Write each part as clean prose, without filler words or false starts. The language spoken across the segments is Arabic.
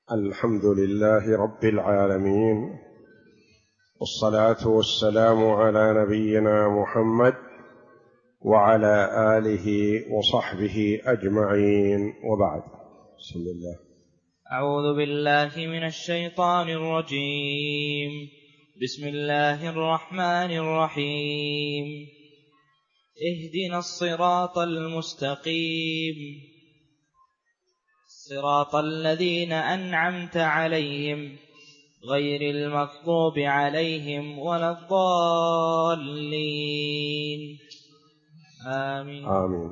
الحمد لله رب العالمين، والصلاة والسلام على نبينا محمد وعلى آله وصحبه أجمعين، وبعد. بسم الله. أعوذ بالله من الشيطان الرجيم. بسم الله الرحمن الرحيم. اهدنا الصراط المستقيم، صراط الذين أنعمت عليهم غير المغضوب عليهم ولا الضالين. آمين. آمين.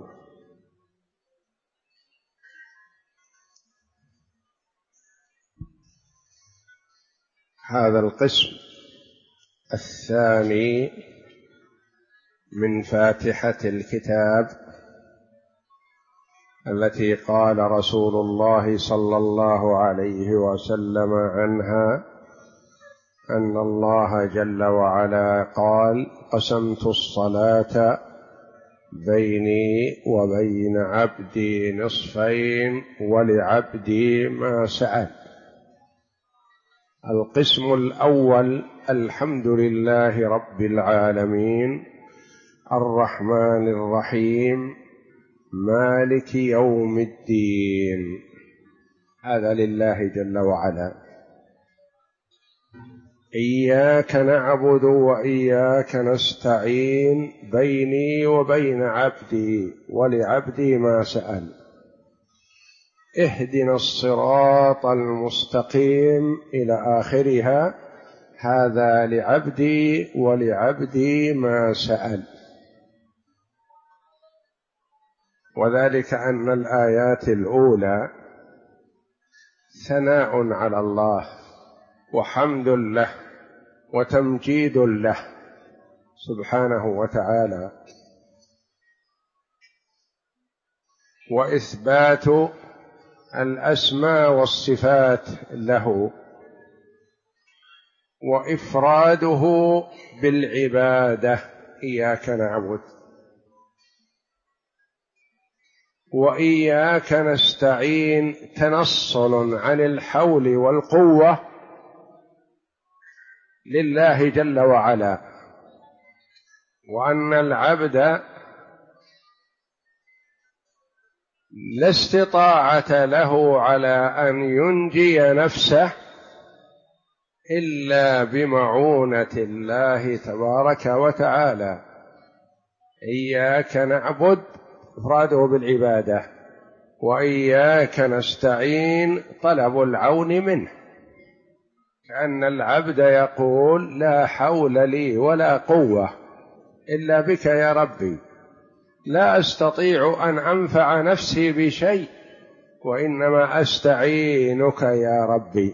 هذا القسم الثاني من فاتحة الكتاب التي قال رسول الله صلى الله عليه وسلم عنها أن الله جل وعلا قال: قسمت الصلاة بيني وبين عبدي نصفين ولعبدي ما سأل. القسم الأول: الحمد لله رب العالمين الرحمن الرحيم مالك يوم الدين. هذا لله جل وعلا. إياك نعبد وإياك نستعين بيني وبين عبدي ولعبدي ما سأل. اهدنا الصراط المستقيم إلى آخرها. هذا لعبدي ولعبدي ما سأل. وذلك أن الآيات الأولى ثناء على الله وحمد له وتمجيد له سبحانه وتعالى، وإثبات الأسماء والصفات له، وإفراده بالعبادة. إياك نعبد وإياك نستعين، تنصل عن الحول والقوة لله جل وعلا، وأن العبد لا استطاعة له على أن ينجي نفسه إلا بمعونة الله تبارك وتعالى. إياك نعبد إفراده بالعبادة، وإياك نستعين طلب العون منه، كأن العبد يقول: لا حول لي ولا قوة إلا بك يا ربي، لا أستطيع أن أنفع نفسي بشيء، وإنما أستعينك يا ربي.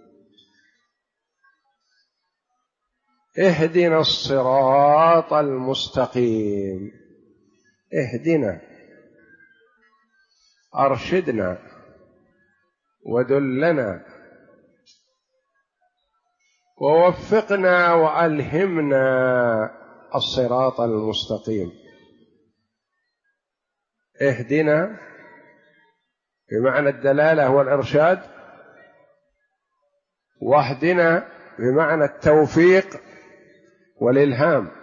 اهدنا الصراط المستقيم. اهدنا، أرشدنا ودلنا ووفقنا وألهمنا الصراط المستقيم. اهدنا بمعنى الدلالة والإرشاد، واهدنا بمعنى التوفيق والإلهام،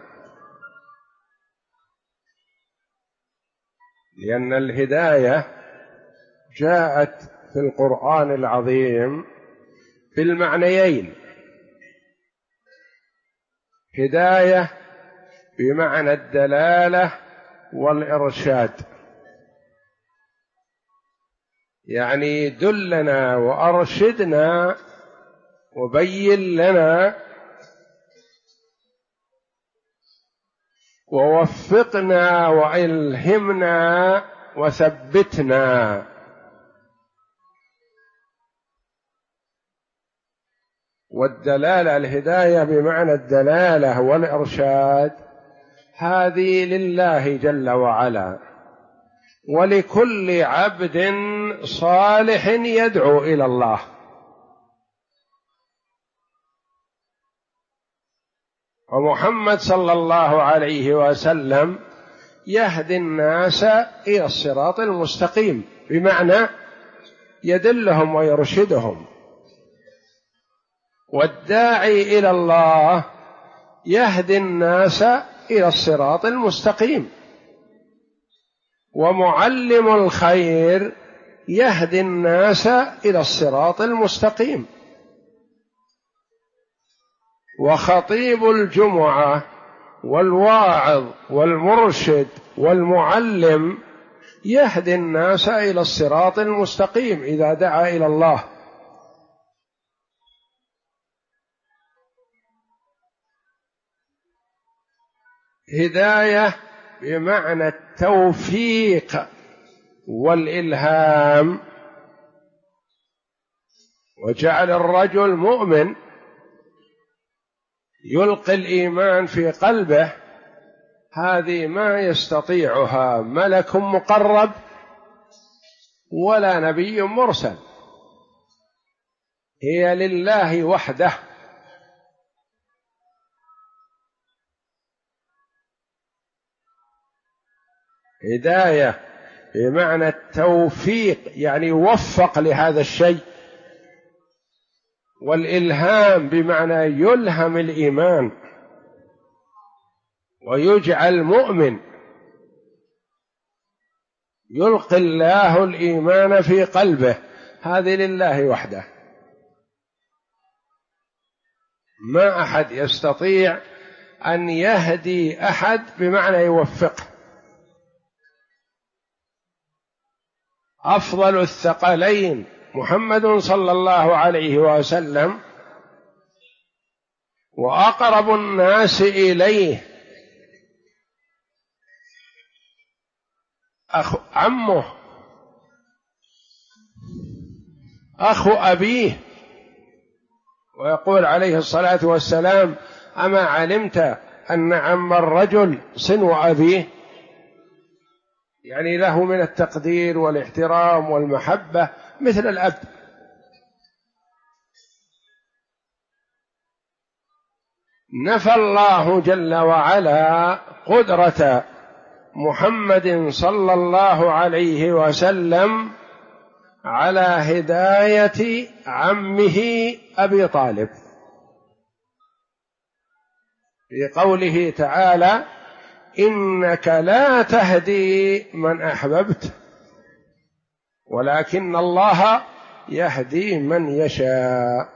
لأن الهداية جاءت في القرآن العظيم بالمعنيين: هداية بمعنى الدلالة والإرشاد، يعني دلنا وأرشدنا وبين لنا ووفقنا وإلهمنا وثبتنا. والدلالة، الهداية بمعنى الدلالة والإرشاد، هذه لله جل وعلا، ولكل عبد صالح يدعو إلى الله. ومحمد صلى الله عليه وسلم يهدي الناس إلى الصراط المستقيم، بمعنى يدلهم ويرشدهم والداعي إلى الله يهدي الناس إلى الصراط المستقيم، ومعلم الخير يهدي الناس إلى الصراط المستقيم، وخطيب الجمعة والواعظ والمرشد والمعلم يهدي الناس إلى الصراط المستقيم إذا دعا إلى الله. هداية بمعنى التوفيق والإلهام، وجعل الرجل مؤمن يلقي الإيمان في قلبه، هذه ما يستطيعها ملك مقرب ولا نبي مرسل، هي لله وحده. هداية بمعنى التوفيق يعني يوفق لهذا الشيء، والإلهام بمعنى يلهم الإيمان ويجعل مؤمن، يلقي الله الإيمان في قلبه، هذه لله وحده، ما أحد يستطيع أن يهدي أحد بمعنى يوفقه. أفضل الثقلين محمد صلى الله عليه وسلم، وأقرب الناس إليه عمه أخو أبيه، ويقول عليه الصلاة والسلام: أما علمت أن عم الرجل صنو أبيه؟ يعني له من التقدير والاحترام والمحبة مثل الأب. نفى الله جل وعلا قدرة محمد صلى الله عليه وسلم على هداية عمه أبي طالب في قوله تعالى: إنك لا تهدي من أحببت ولكن الله يهدي من يشاء.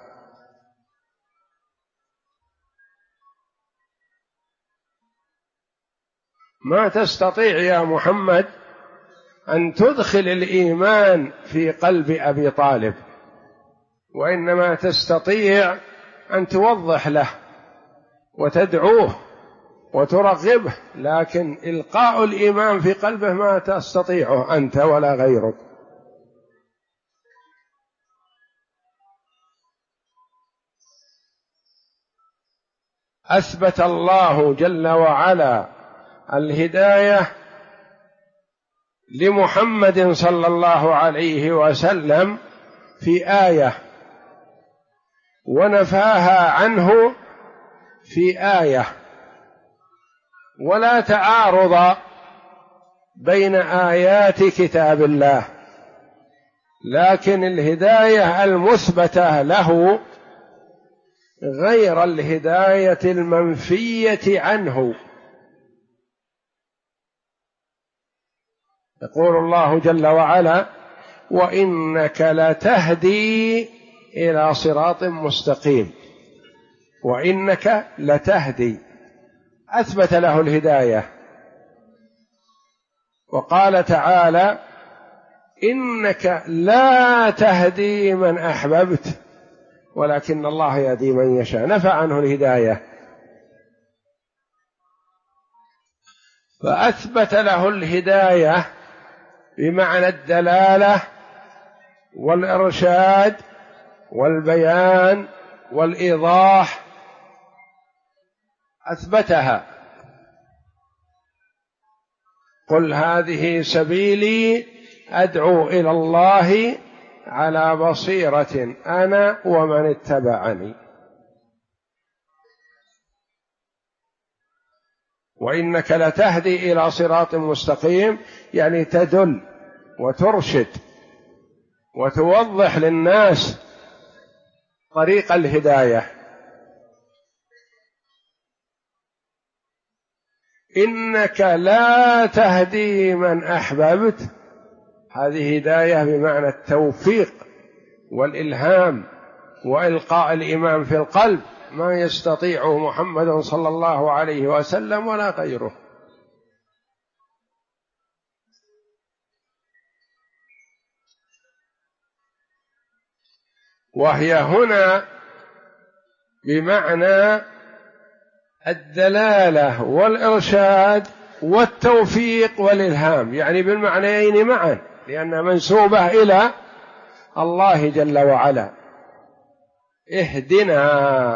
ما تستطيع يا محمد أن تدخل الإيمان في قلب أبي طالب، وإنما تستطيع أن توضح له وتدعوه وترغبه، لكن إلقاء الإيمان في قلبه ما تستطيعه أنت ولا غيرك. أثبت الله جل وعلا الهداية لمحمد صلى الله عليه وسلم في آية، ونفاها عنه في آية، ولا تعارض بين آيات كتاب الله، لكن الهداية المثبتة له غير الهداية المنفية عنه. يقول الله جل وعلا: وإنك لتهدي إلى صراط مستقيم، وإنك لتهدي، أثبت له الهداية. وقال تعالى: إنك لا تهدي من أحببت ولكن الله يهدي من يشاء، نفى عنه الهداية، فأثبت له الهداية بمعنى الدلالة والإرشاد والبيان والإيضاح، أثبتها. قل هذه سبيلي أدعو إلى الله على بصيرة أنا ومن اتبعني. وإنك لتهدي إلى صراط مستقيم، يعني تدل وترشد وتوضح للناس طريق الهداية. إنك لا تهدي من أحببت، هذه هداية بمعنى التوفيق والإلهام وإلقاء الإيمان في القلب، ما يستطيعه محمد صلى الله عليه وسلم ولا غيره. وهي هنا بمعنى الدلالة والإرشاد والتوفيق والإلهام، يعني بالمعنيين معا، لأنها منسوبة إلى الله جل وعلا. اهدنا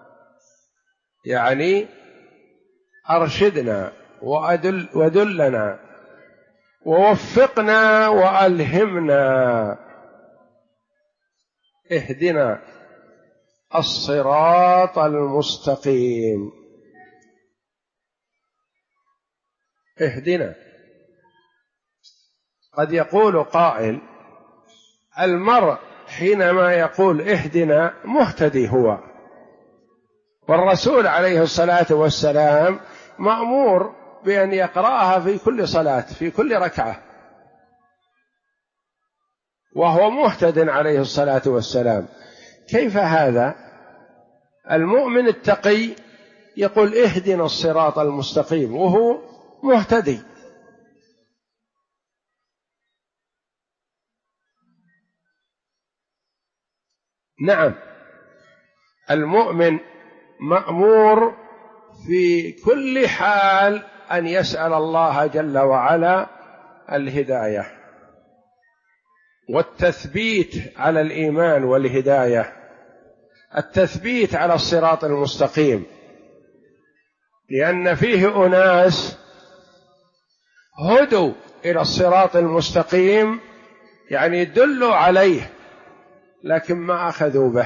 يعني أرشدنا ودلنا ووفقنا وألهمنا. اهدنا الصراط المستقيم. اهدنا. قد يقول قائل: المرء حينما يقول اهدنا مهتدي هو، والرسول عليه الصلاة والسلام مأمور بأن يقرأها في كل صلاة في كل ركعة، وهو مهتد عليه الصلاة والسلام. كيف هذا؟ المؤمن التقي يقول اهدنا الصراط المستقيم وهو مهتدي. نعم، المؤمن مأمور في كل حال أن يسأل الله جل وعلا الهداية والتثبيت على الإيمان والهداية، التثبيت على الصراط المستقيم، لأن فيه أناس هدوا إلى الصراط المستقيم، يعني دلوا عليه لكن ما أخذوا به،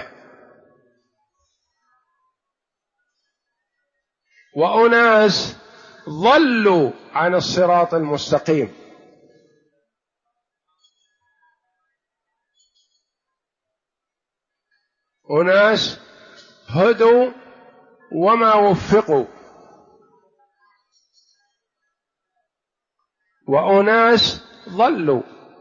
وأناس ضلوا عن الصراط المستقيم. أناس هدوا وما وفقوا، وأناس ضلوا.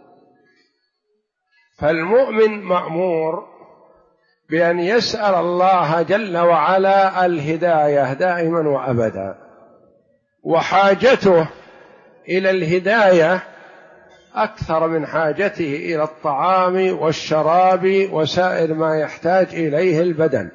فالمؤمن مأمور بأن يسأل الله جل وعلا الهداية دائما وأبدا، وحاجته إلى الهداية أكثر من حاجته إلى الطعام والشراب وسائر ما يحتاج إليه البدن،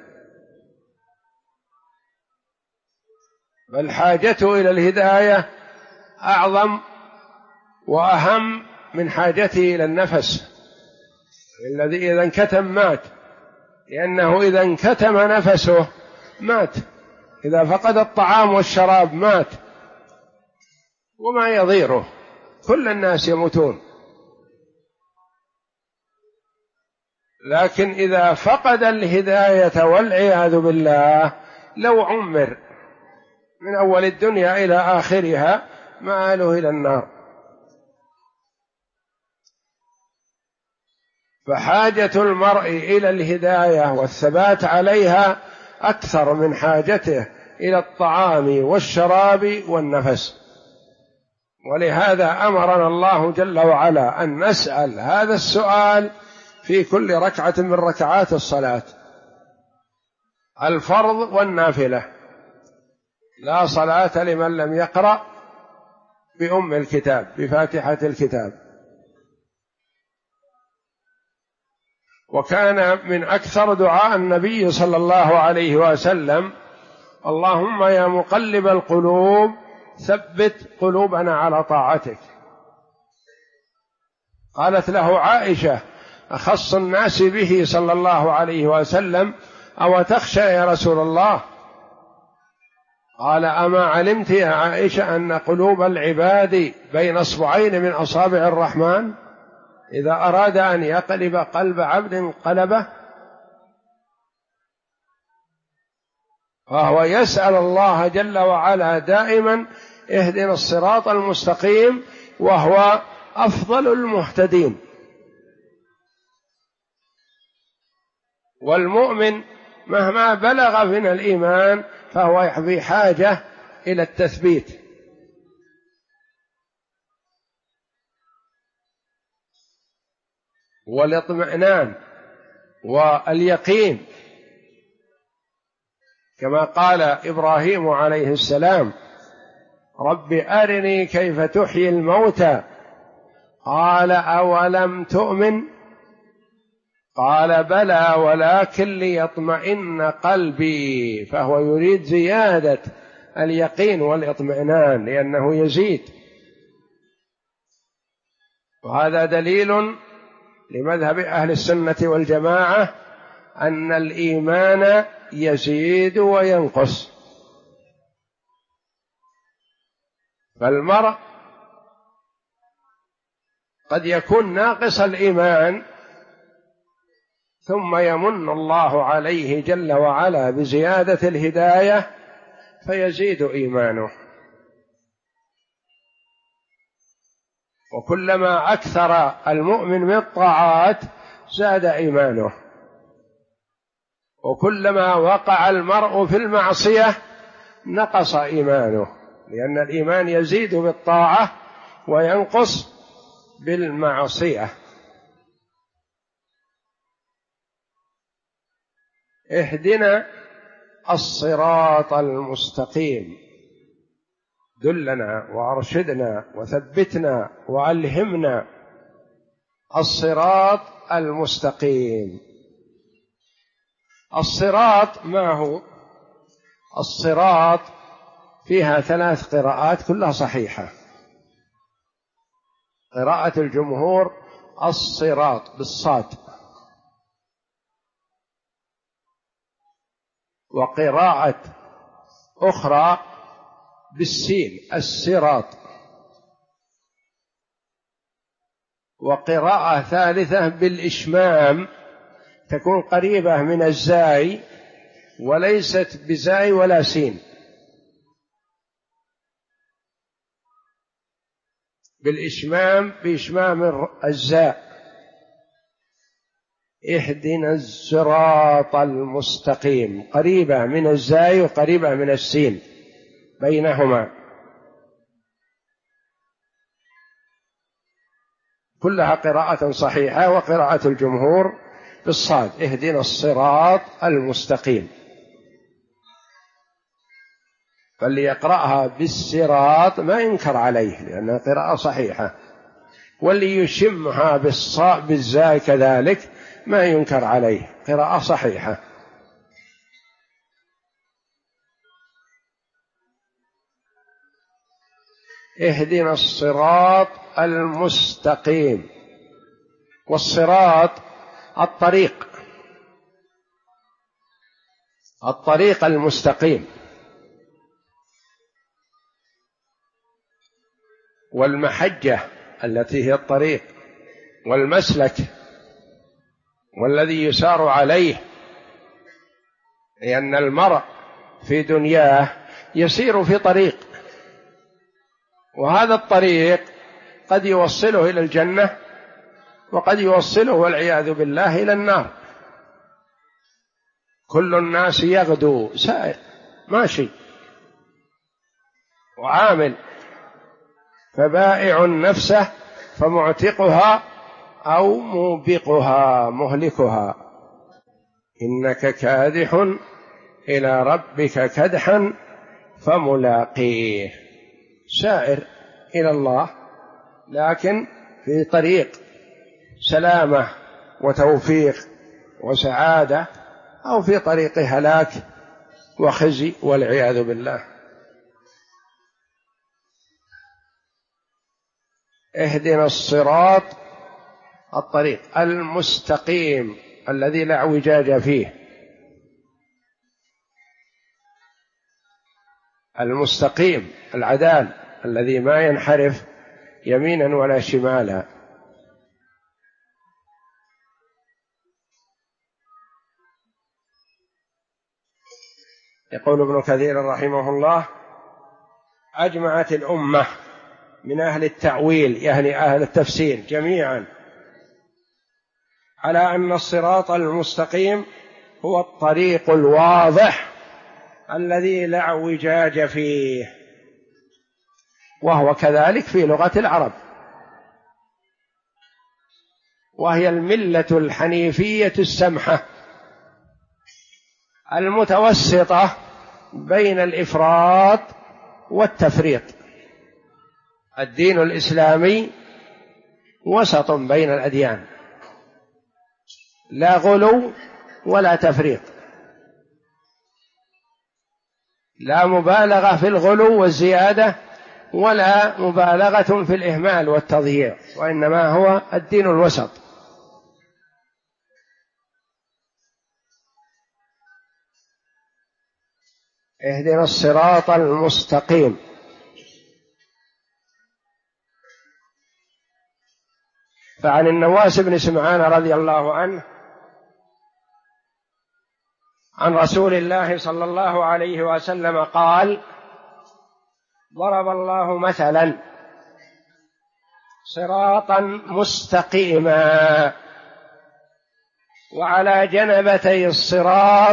بل حاجته إلى الهداية أعظم وأهم من حاجته إلى النفس الذي إذا انكتم مات، لأنه إذا انكتم نفسه مات، إذا فقد الطعام والشراب مات وما يضيره، كل الناس يموتون. لكن إذا فقد الهداية والعياذ بالله لو عمر من أول الدنيا إلى آخرها مآله إلى النار. فحاجة المرء إلى الهداية والثبات عليها أكثر من حاجته إلى الطعام والشراب والنفس. ولهذا أمرنا الله جل وعلا أن نسأل هذا السؤال في كل ركعة من ركعات الصلاة، الفرض والنافلة. لا صلاة لمن لم يقرأ بأم الكتاب، بفاتحة الكتاب. وكان من أكثر دعاء النبي صلى الله عليه وسلم: اللهم يا مقلب القلوب ثبت قلوبنا على طاعتك. قالت له عائشة: أخص الناس به صلى الله عليه وسلم أو تخشى يا رسول الله؟ قال: أما علمت يا عائشة أن قلوب العباد بين أصبعين من أصابع الرحمن، إذا أراد أن يقلب قلب عبد قلبه؟ فهو يسأل الله جل وعلا دائما اهدنا الصراط المستقيم، وهو أفضل المهتدين. والمؤمن مهما بلغ من الإيمان فهو في حاجة إلى التثبيت. والاطمئنان واليقين، كما قال إبراهيم عليه السلام: رب أرني كيف تحيي الموتى، قال أولم تؤمن، قال بلى ولكن ليطمئن قلبي. فهو يريد زيادة اليقين والاطمئنان لأنه يزيد. وهذا دليل لمذهب أهل السنة والجماعة أن الإيمان يزيد وينقص. فالمرء قد يكون ناقص الإيمان ثم يمن الله عليه جل وعلا بزيادة الهداية فيزيد إيمانه، وكلما أكثر المؤمن من الطاعات زاد إيمانه، وكلما وقع المرء في المعصية نقص إيمانه، لأن الإيمان يزيد بالطاعة وينقص بالمعصية. اهدنا الصراط المستقيم، دلنا وارشدنا وثبتنا وألهمنا الصراط المستقيم. الصراط ما هو؟ الصراط فيها 3 قراءات كلها صحيحة. قراءة الجمهور الصراط بالصاد، وقراءة أخرى بالسين الصراط، وقراءة ثالثة بالإشمام تكون قريبة من الزاي وليست بزاي ولا سين، بالإشمام بإشمام الزاء. اهدنا الصراط المستقيم، قريبة من الزاي وقريبة من السين بينهما، كلها قراءة صحيحة. وقراءة الجمهور بالصاد، اهدنا الصراط المستقيم. فاللي يقرأها بالصراط ما ينكر عليه لأنها قراءة صحيحة، واللي يشمها بالزاي كذلك ما ينكر عليه، قراءة صحيحة. اهدنا الصراط المستقيم. والصراط الطريق المستقيم، والمحجة التي هي الطريق، والمسلك والذي يسار عليه، لأن المرء في دنياه يسير في طريق، وهذا الطريق قد يوصله إلى الجنة وقد يوصله والعياذ بالله إلى النار. كل الناس يغدو سائر ماشي وعامل، فبائع نفسه فمعتقها أو موبقها مهلكها، إنك كادح إلى ربك كدحا فملاقيه. سائر إلى الله لكن في طريق سلامة وتوفيق وسعادة، أو في طريق هلاك وخزي والعياذ بالله. اهدنا الصراط الطريق المستقيم الذي لا اعوجاج فيه، المستقيم العدال الذي ما ينحرف يمينا ولا شمالا. يقول ابن كثير رحمه الله: أجمعت الأمة من أهل التأويل يعني أهل التفسير جميعا على أن الصراط المستقيم هو الطريق الواضح الذي لا اعوجاج فيه، وهو كذلك في لغة العرب، وهي الملة الحنيفية السمحة المتوسطة بين الإفراط والتفريط. الدين الإسلامي وسط بين الأديان، لا غلو ولا تفريط، لا مبالغة في الغلو والزيادة ولا مبالغة في الإهمال والتضييع، وإنما هو الدين الوسط. اهدنا الصراط المستقيم. فعن النواس بن سمعان رضي الله عنه عن رسول الله صلى الله عليه وسلم قال: ضرب الله مثلا صراطا مستقيما وعلى جنبتي الصراط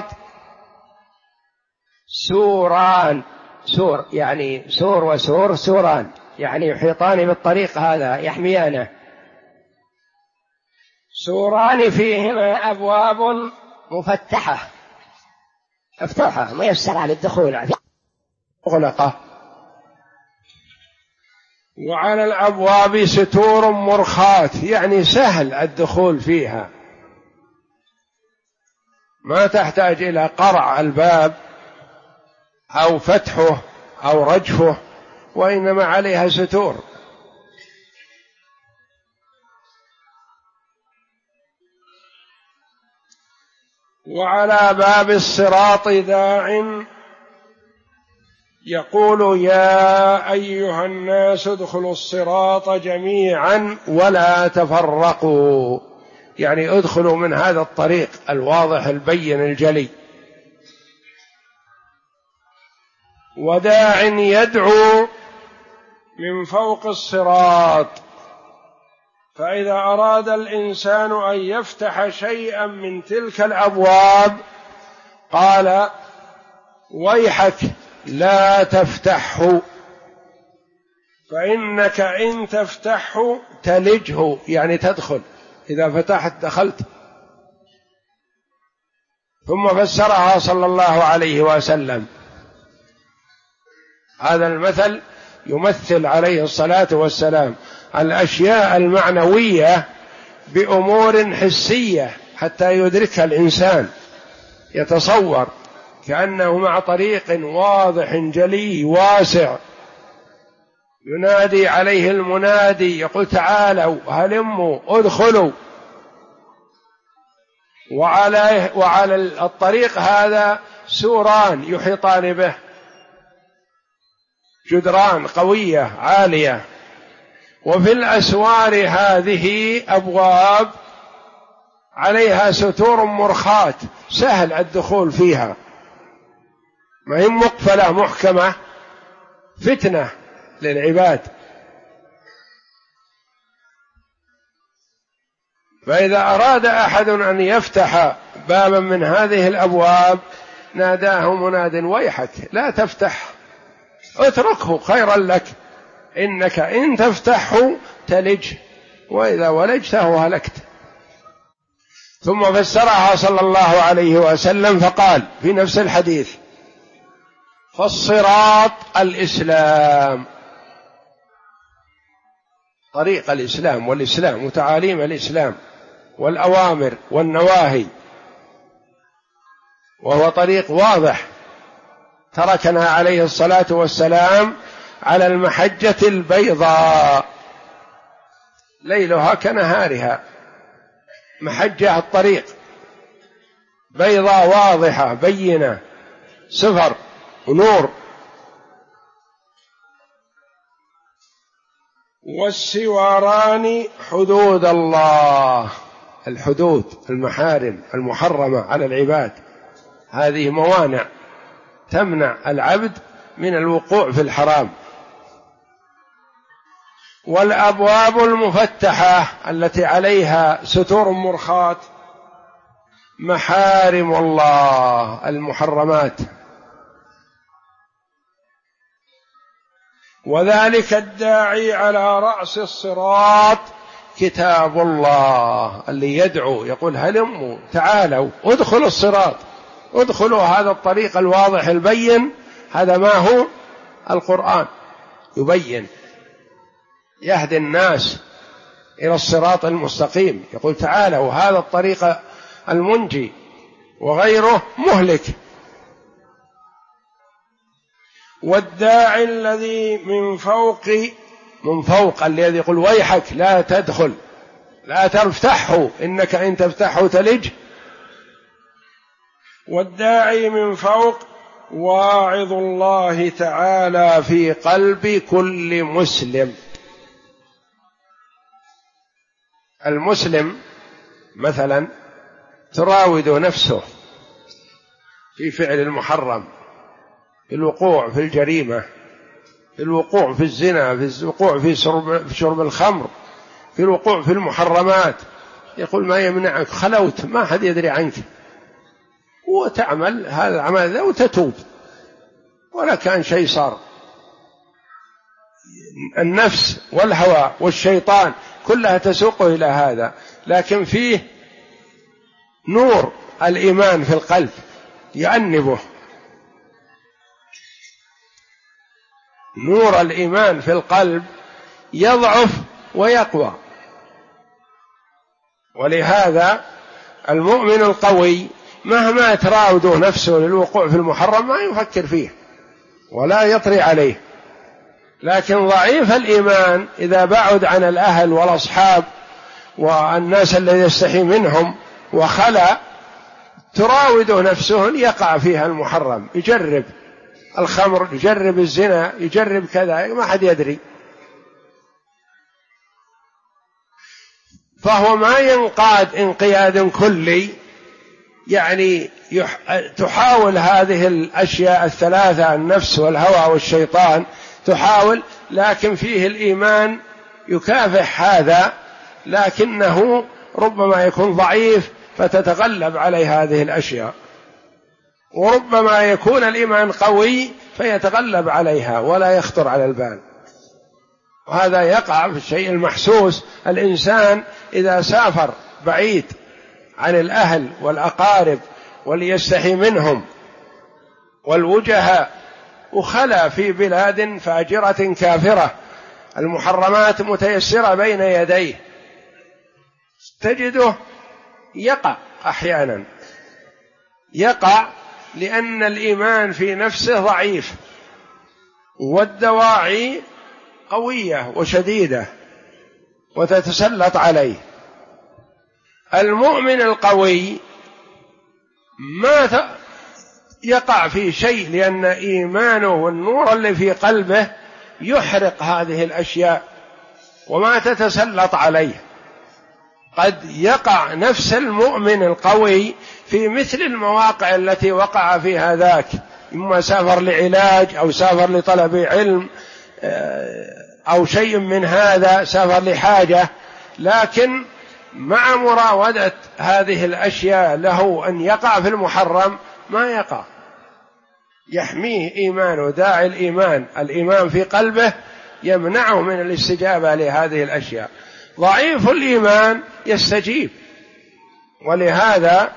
سوران. سور يعني سور وسور، سوران يعني يحيطان بالطريق هذا يحميانه. سوران فيهما أبواب مفتحة، مفتوحة ميسرة للدخول، مغلقة، وعلى الأبواب ستور مرخاة يعني سهل الدخول فيها، ما تحتاج إلى قرع الباب أو فتحه أو رجفه، وإنما عليها ستور. وعلى باب الصراط داع يقول: يا أيها الناس ادخلوا الصراط جميعا ولا تفرقوا، يعني ادخلوا من هذا الطريق الواضح البين الجلي. وداع يدعو من فوق الصراط، فإذا أراد الإنسان أن يفتح شيئا من تلك الأبواب قال: ويحك لا تفتحه، فإنك إن تفتحه تلجه، يعني تدخل، إذا فتحت دخلت. ثم فسرها صلى الله عليه وسلم. هذا المثل يمثل عليه الصلاة والسلام الأشياء المعنوية بأمور حسية حتى يدركها الإنسان، يتصور كأنه مع طريق واضح جلي واسع، ينادي عليه المنادي يقول: تعالوا هلموا ادخلوا. وعلى الطريق هذا سوران يحيطان به، جدران قوية عالية، وفي الأسوار هذه أبواب عليها ستور مرخاة سهل الدخول فيها، ما هي مقفلة محكمة فتنة للعباد. فإذا أراد أحد أن يفتح بابا من هذه الأبواب ناداه مناد: ويحك لا تفتح، اتركه خيرا لك، إنك إن تفتحه تلج، وإذا ولجته هلكت. ثم فسرها صلى الله عليه وسلم فقال في نفس الحديث: فالصراط الإسلام، طريق الإسلام والإسلام وتعاليم الإسلام والأوامر والنواهي، وهو طريق واضح تركنا عليه الصلاة والسلام على المحجة البيضاء ليلها كنهارها، محجة الطريق بيضاء واضحة بينة صفر ونور. والسواران حدود الله، الحدود المحارم المحرمة على العباد، هذه موانع تمنع العبد من الوقوع في الحرام. والأبواب المفتحة التي عليها ستور مرخاة محارم الله المحرمات. وذلك الداعي على رأس الصراط كتاب الله، اللي يدعو يقول هلموا تعالوا ادخلوا الصراط، ادخلوا هذا الطريق الواضح البين، هذا ما هو القرآن يبين يهدي الناس إلى الصراط المستقيم، يقول تعالوا هذا الطريق المنجي وغيره مهلك. والداعي الذي من فوق الذي يقول ويحك لا تدخل لا تفتحه إنك إن تفتحه تلج. والداعي من فوق واعظ الله تعالى في قلب كل مسلم. المسلم مثلا تراود نفسه في فعل المحرم، في الوقوع في الجريمة، في الوقوع في الزنا، في الوقوع في شرب الخمر، في الوقوع في المحرمات، يقول ما يمنعك، خلوت ما حد يدري عنك، وتعمل هذا العمل ذا وتتوب ولا كان شيء صار. النفس والهوى والشيطان كلها تسوقه إلى هذا، لكن فيه نور الإيمان في القلب يأنبه، نور الإيمان في القلب يضعف ويقوى. ولهذا المؤمن القوي مهما تراوده نفسه للوقوع في المحرم ما يفكر فيه ولا يطري عليه، لكن ضعيف الإيمان إذا بعد عن الأهل والأصحاب والناس الذي يستحي منهم وخلى تراوده نفسه يقع فيها المحرم، يجرب الخمر، يجرب الزنا، يجرب كذا، ما حد يدري، فهو ما ينقاد انقياد كلي، يعني تحاول هذه الأشياء الثلاثة النفس والهوى والشيطان تحاول، لكن فيه الإيمان يكافح هذا، لكنه ربما يكون ضعيف فتتغلب عليه هذه الأشياء، وربما يكون الإيمان قوي فيتغلب عليها ولا يخطر على البال. وهذا يقع في الشيء المحسوس. الإنسان إذا سافر بعيد عن الأهل والأقارب وليستحي منهم والوجهاء وخلى في بلاد فاجرة كافرة، المحرمات متيسرة بين يديه، تجده يقع أحيانا، يقع لأن الإيمان في نفسه ضعيف والدواعي قوية وشديدة وتتسلط عليه. المؤمن القوي ما يقع في شيء، لأن إيمانه والنور اللي في قلبه يحرق هذه الأشياء وما تتسلط عليه. قد يقع نفس المؤمن القوي في مثل المواقع التي وقع فيها ذاك، إما سافر لعلاج أو سافر لطلب علم أو شيء من هذا، سافر لحاجة، لكن مع مراودة هذه الأشياء له أن يقع في المحرم ما يقع، يحميه إيمانه، داعي الإيمان في قلبه يمنعه من الاستجابة لهذه الأشياء. ضعيف الإيمان يستجيب. ولهذا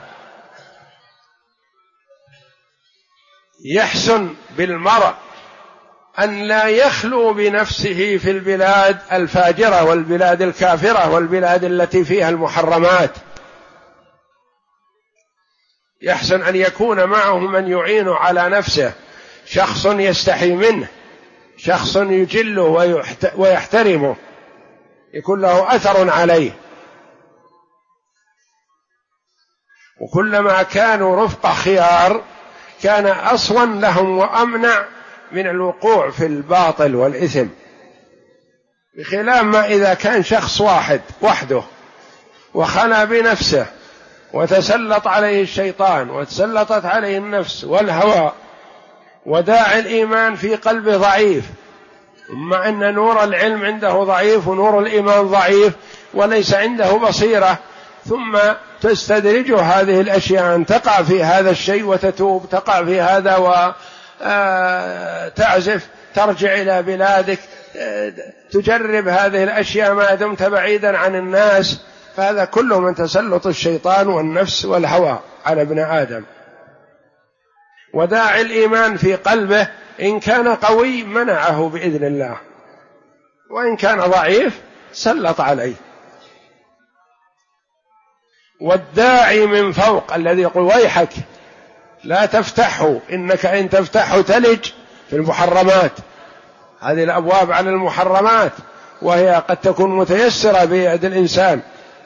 يحسن بالمرء أن لا يخلو بنفسه في البلاد الفاجرة والبلاد الكافرة والبلاد التي فيها المحرمات، يحسن أن يكون معه من يعين على نفسه، شخص يستحي منه، شخص يجله ويحترمه، يكون له أثر عليه. وكلما كانوا رفق خيار كان أصون لهم وأمنع من الوقوع في الباطل والإثم، بخلاف ما إذا كان شخص وحده وخلى بنفسه وتسلط عليه الشيطان وتسلطت عليه النفس والهوى، وداعي الإيمان في قلبه ضعيف، مع أن نور العلم عنده ضعيف ونور الإيمان ضعيف وليس عنده بصيرة، ثم تستدرجه هذه الأشياء أن تقع في هذا الشيء وتتوب، تقع في هذا وتعزف، ترجع إلى بلادك، تجرب هذه الأشياء ما دمت بعيدا عن الناس، فهذا كله من تسلط الشيطان والنفس والهوى على ابن آدم. وداعي الإيمان في قلبه إن كان قوي منعه بإذن الله، وإن كان ضعيف سلط عليه. والداعي من فوق الذي يقول ويحك لا تفتحه إنك إن تفتحه تلج في المحرمات، هذه الأبواب على المحرمات وهي قد تكون متيسرة بيد الإنسان.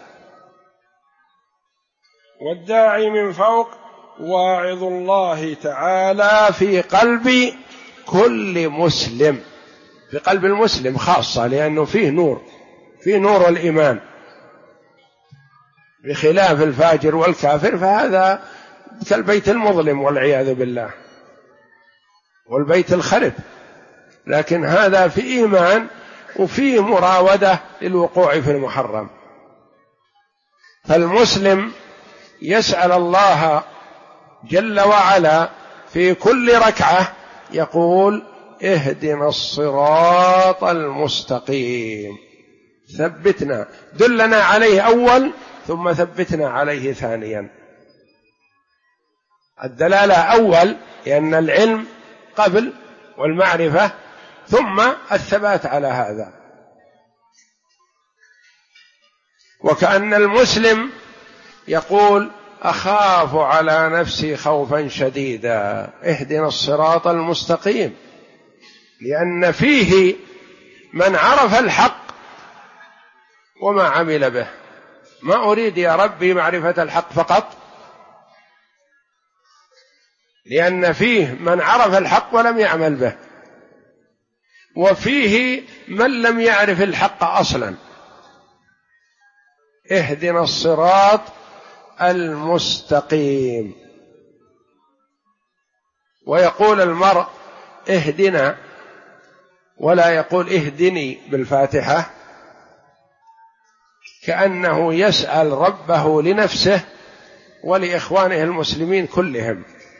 والداعي من فوق واعظ الله تعالى في قلب كل مسلم، في قلب المسلم خاصة، لأنه فيه نور، فيه نور الإيمان، بخلاف الفاجر والكافر فهذا كالبيت المظلم والعياذ بالله والبيت الخرب، لكن هذا في إيمان وفي مراودة للوقوع في المحرم. فالمسلم يسأل الله جل وعلا في كل ركعة يقول اهدنا الصراط المستقيم، ثبتنا، دلنا عليه أول ثم ثبتنا عليه ثانيا. الدلالة أول لأن العلم قبل والمعرفة، ثم الثبات على هذا. وكأن المسلم يقول أخاف على نفسي خوفا شديدا، اهدنا الصراط المستقيم، لأن فيه من عرف الحق وما عمل به. ما أريد يا ربي معرفة الحق فقط، لأن فيه من عرف الحق ولم يعمل به، وفيه من لم يعرف الحق أصلا. اهدنا الصراط المستقيم. ويقول المرء اهدنا ولا يقول اهدني بالفاتحة، كأنه يسأل ربه لنفسه ولإخوانه المسلمين كلهم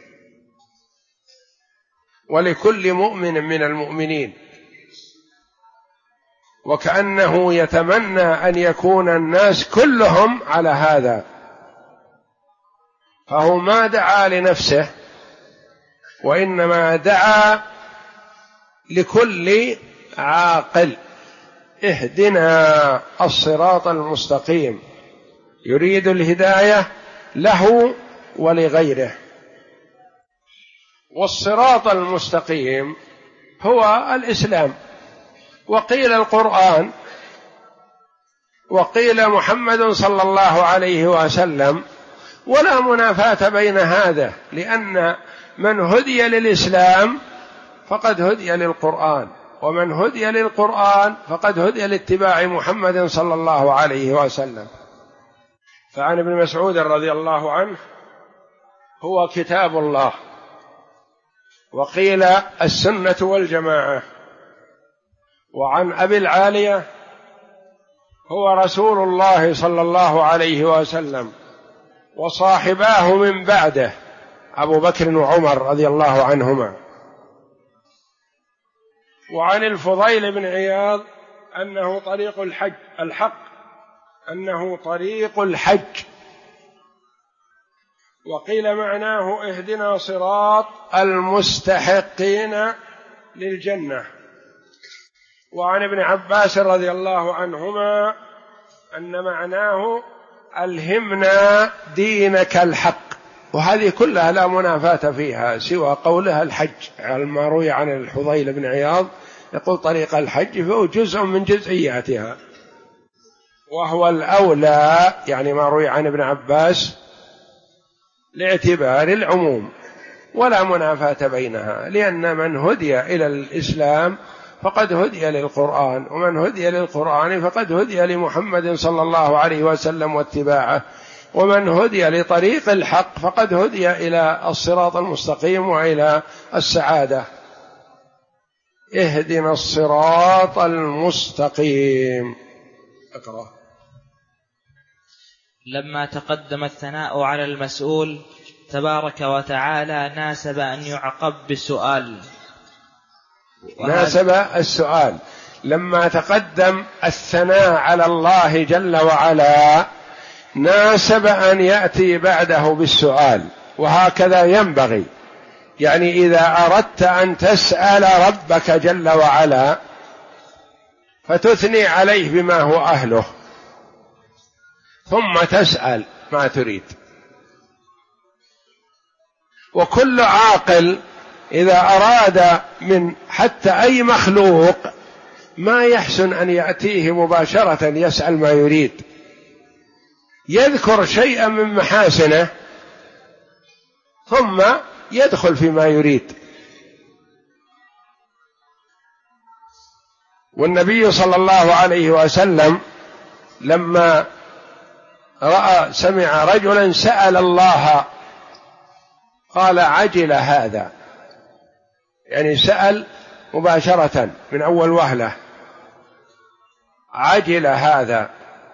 ولكل مؤمن من المؤمنين، وكأنه يتمنى أن يكون الناس كلهم على هذا. فهو ما دعا لنفسه وإنما دعا لكل عاقل، اهدنا الصراط المستقيم، يريد الهداية له ولغيره. والصراط المستقيم هو الإسلام، وقيل القرآن، وقيل محمد صلى الله عليه وسلم، ولا منافاة بين هذا، لأن من هدي للإسلام فقد هدي للقرآن، ومن هدي للقرآن فقد هدي لاتباع محمد صلى الله عليه وسلم. فعن ابن مسعود رضي الله عنه هو كتاب الله، وقيل السنة والجماعة. وعن أبي العالية هو رسول الله صلى الله عليه وسلم، وصاحباه من بعده أبو بكر وعمر رضي الله عنهما. وعن الفضيل بن عياض أنه طريق الحق، أنه طريق الحج. وقيل معناه اهدنا صراط المستحقين للجنة. وعن ابن عباس رضي الله عنهما أن معناه ألهمنا دينك الحق. وهذه كلها لا منافاة فيها سوى قولها الحج، على ما روي عن الفضيل بن عياض يقول طريق الحج، فهو جزء من جزئياتها، وهو الأولى، يعني ما روي عن ابن عباس لاعتبار العموم، ولا منافاة بينها، لأن من هدي إلى الإسلام فقد هدي للقرآن، ومن هدي للقرآن فقد هدي لمحمد صلى الله عليه وسلم واتباعه، ومن هدي لطريق الحق فقد هدي إلى الصراط المستقيم وإلى السعادة. اهدنا الصراط المستقيم. أقرأ. لما تقدم الثناء على المسؤول تبارك وتعالى ناسب أن يعقب بالسؤال. ناسب السؤال لما تقدم الثناء على الله جل وعلا، ناسب أن يأتي بعده بالسؤال، وهكذا ينبغي. يعني إذا أردت أن تسأل ربك جل وعلا فتثني عليه بما هو أهله، ثم تسأل ما تريد. وكل عاقل إذا أراد من حتى أي مخلوق ما يحسن أن يأتيه مباشرة يسأل ما يريد، يذكر شيئا من محاسنه ثم يدخل فيما يريد. والنبي صلى الله عليه وسلم لما سمع رجلا سأل الله قال عجل هذا، يعني سأل مباشرة من أول وهلة، عجل هذا،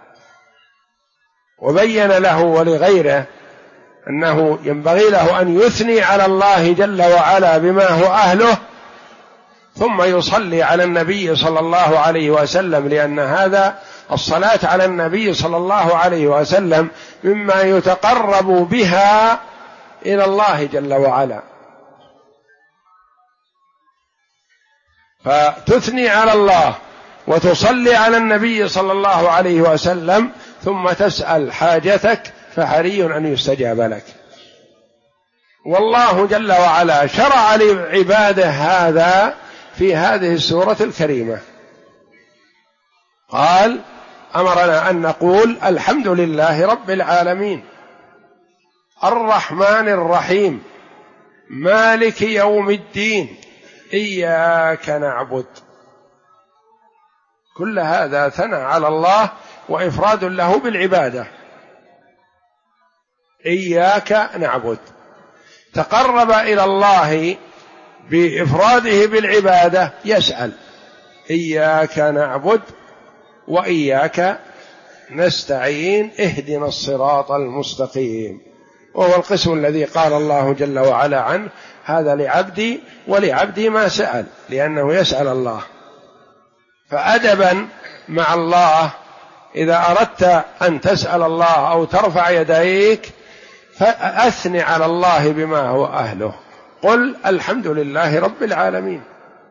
وبين له ولغيره أنه ينبغي له أن يثني على الله جل وعلا بما هو أهله، ثم يصلي على النبي صلى الله عليه وسلم، لأن هذا الصلاة على النبي صلى الله عليه وسلم مما يتقرب بها إلى الله جل وعلا. فتثني على الله وتصلي على النبي صلى الله عليه وسلم، ثم تسأل حاجتك، فحري أن يستجاب لك. والله جل وعلا شرع لعباده هذا في هذه السورة الكريمة. قال أمرنا أن نقول الحمد لله رب العالمين الرحمن الرحيم مالك يوم الدين إياك نعبد. كل هذا ثناء على الله وإفراد له بالعبادة. إياك نعبد، تقرب إلى الله بإفراده بالعبادة، يسأل إياك نعبد وإياك نستعين اهدنا الصراط المستقيم، وهو القسم الذي قال الله جل وعلا عنه هذا لعبدي ولعبدي ما سأل، لأنه يسأل الله. فأدبا مع الله إذا أردت أن تسأل الله أو ترفع يديك فأثني على الله بما هو أهله، قل الحمد لله رب العالمين.